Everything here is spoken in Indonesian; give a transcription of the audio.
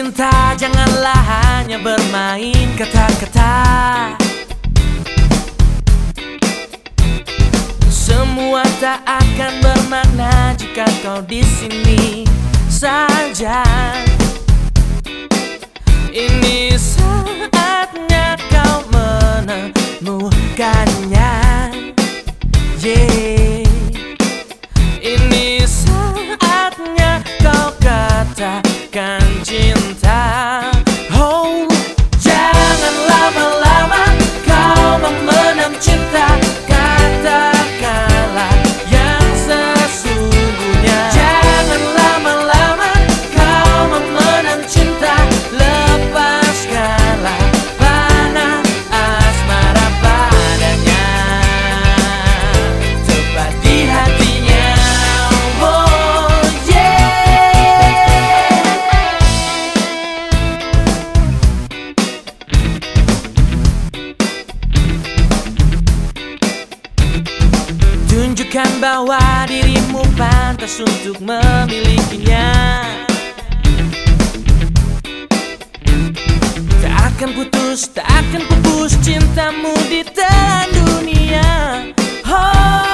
Cinta janganlah hanya bermain kata-kata. Semua tak akan bermakna jika kau di sini saja. Ini saatnya kau menemukannya. Yeah. Ini saatnya kau katakan cinta. Oh, jangan lama-lama kau memendam cinta. Katakanlah yang sesungguhnya. Jangan lama-lama kau memendam cinta. Lepaskanlah panah asmara padanya, tepat di hatinya. Oh yeah. Tunjukkan bahwa dirimu pantas untuk memilikinya. Tak akan putus, tak akan pupus cintamu di telan dunia. Oh.